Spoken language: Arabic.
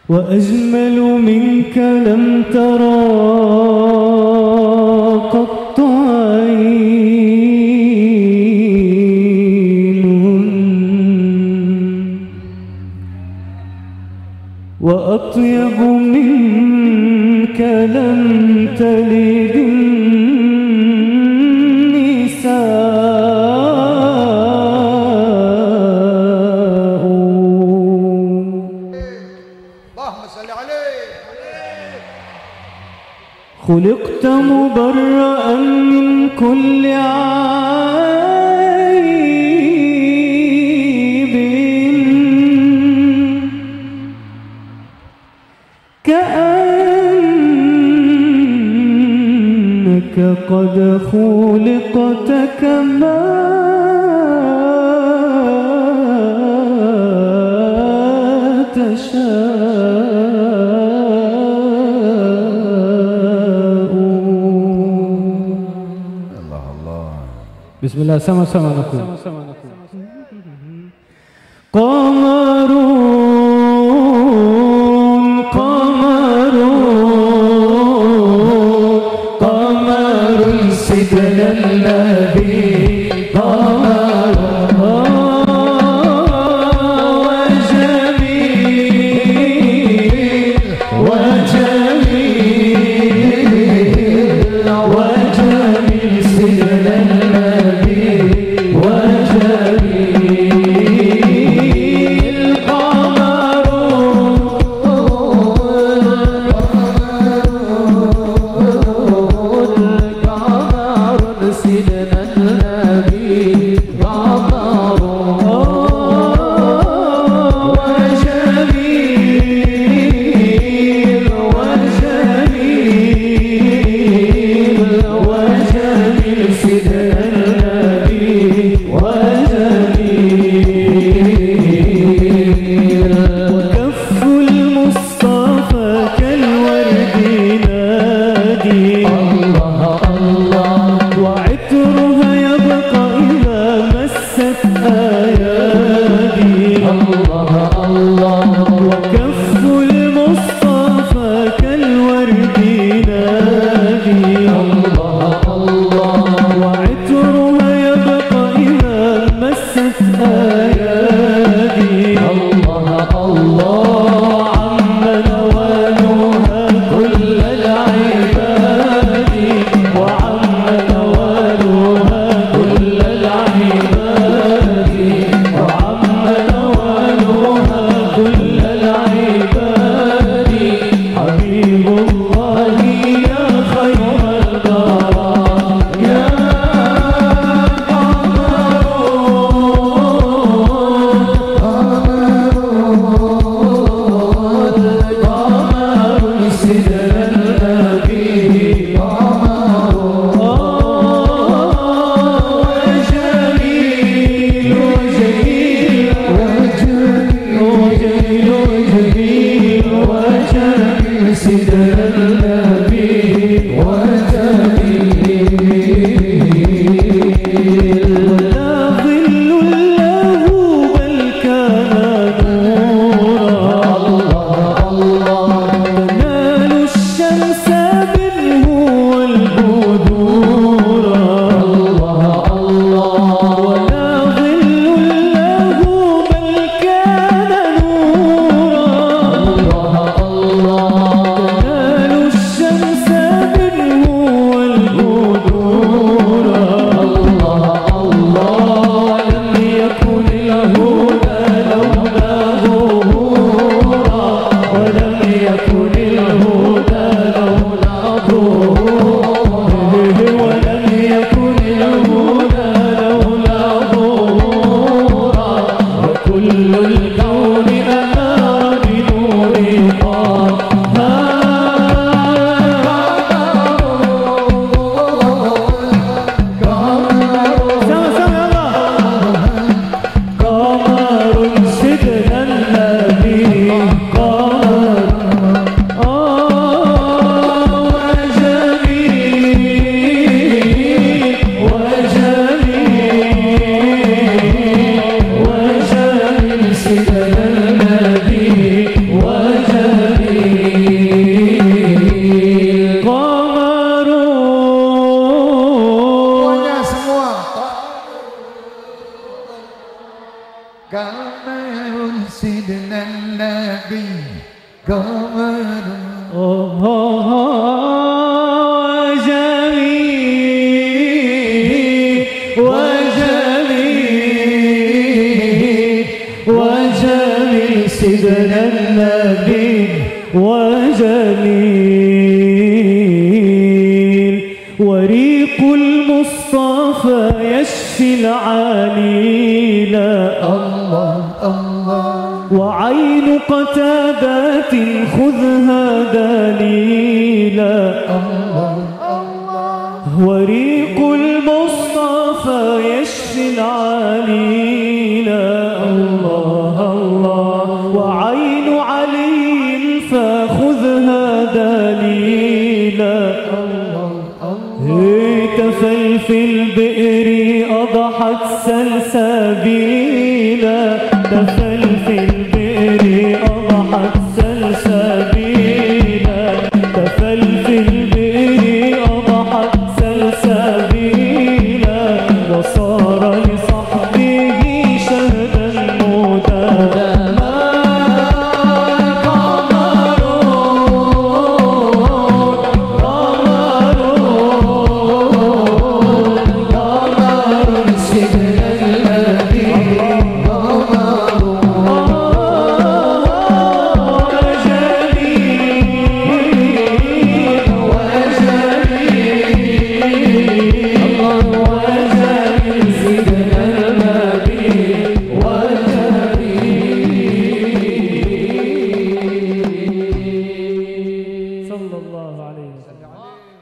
وأجمل منك لم ترى قط عين، وأطيب منك لم تلد النساء. اللهم صل عليه. خلقت مبرأ من كل عيب، كأنك قد خلقت كما تشاء. الله الله. بسم الله. sama-sama نقول قمرون قمرون قمر سيدنا النبي، قمر وجميل وجميل وجميل سيدنا النبي وجميل. قمر سيدنا النبي، قمر وجميل وجميل وجميل سيدنا النبي وجميل. وكف المصطفى كالورد نادي، الله الله، وعطرها يبقى إذا مست أيادي، الله الله. وكف المصطفى كالورد نادي، الله الله، وعطرها يبقى إذا مست أيادي، الله الله. عم نوالها كل العباد، وعم نوالها كل العباد، وعم نوالها كل العباد. سيدنا النبي قمر جميل وجميل وجميل سيدنا النبي وجميل وريق المصطفى يشفي العليل الله الله وعين قتادات خذها دليلا الله الله وريق المصطفى يشفي العليل الله الله وعين علي فخذها دليلا تفل في البئر أضحت سلسبيلا تفل في البئر أضحت سلسبيلا تفل في البئر أضحت سلسبيلا وصار لصحبه شهدا مداما صلى الله عليه وسلم.